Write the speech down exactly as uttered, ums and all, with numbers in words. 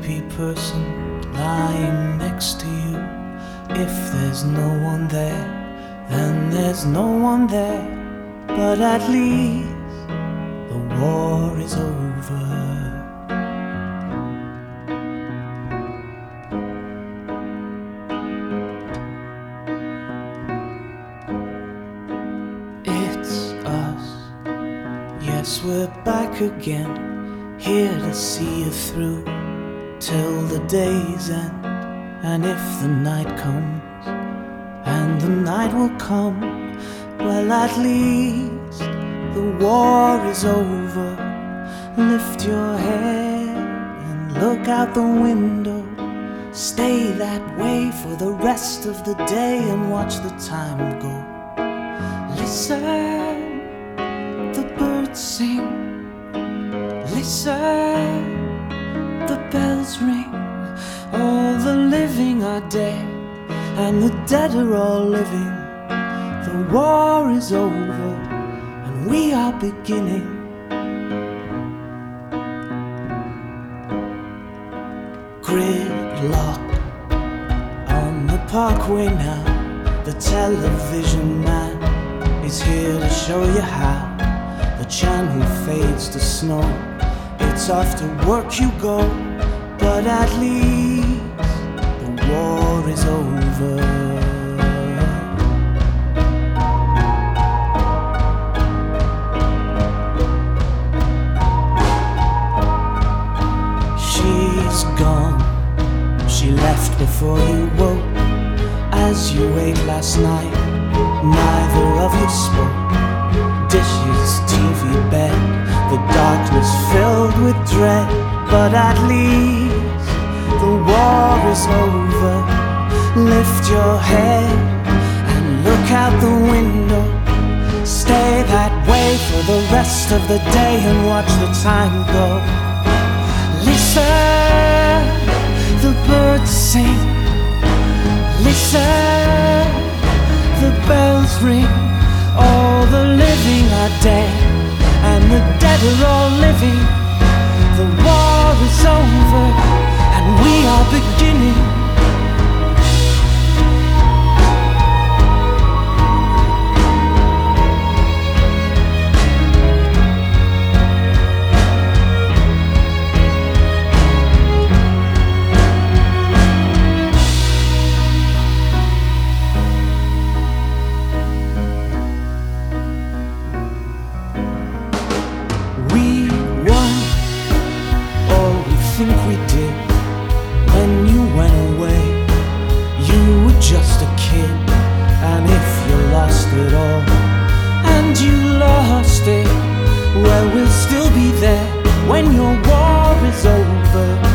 creepy person lying next to you. If there's no one there, then there's no one there. But at least the war is over. It's us, yes, we're back again, here to see you through till the day's end. And if the night comes, and the night will come, well, at least the war is over. Lift your head and look out the window. Stay that way for the rest of the day and watch the time go. Listen, the birds sing. Listen, the bells ring. All the living are dead, and the dead are all living. The war is over, and we are beginning. Gridlock on the parkway now. The television man is here to show you how. The channel fades to snow. It's off to work you go, but at least the war is over. She's gone, she left before you woke. As you ate last night, neither of you spoke. Dishes, T V, bed, the darkness filled with dread. But at least the war is over. Lift your head and look out the window. Stay that way for the rest of the day and watch the time go. Listen, the birds sing. Listen, the bells ring. All the living are dead, and the dead are all living. The war is over, and we are beginning. Think we did when you went away. You were just a kid, and if you lost it all, and you lost it, well, we'll still be there when your war is over.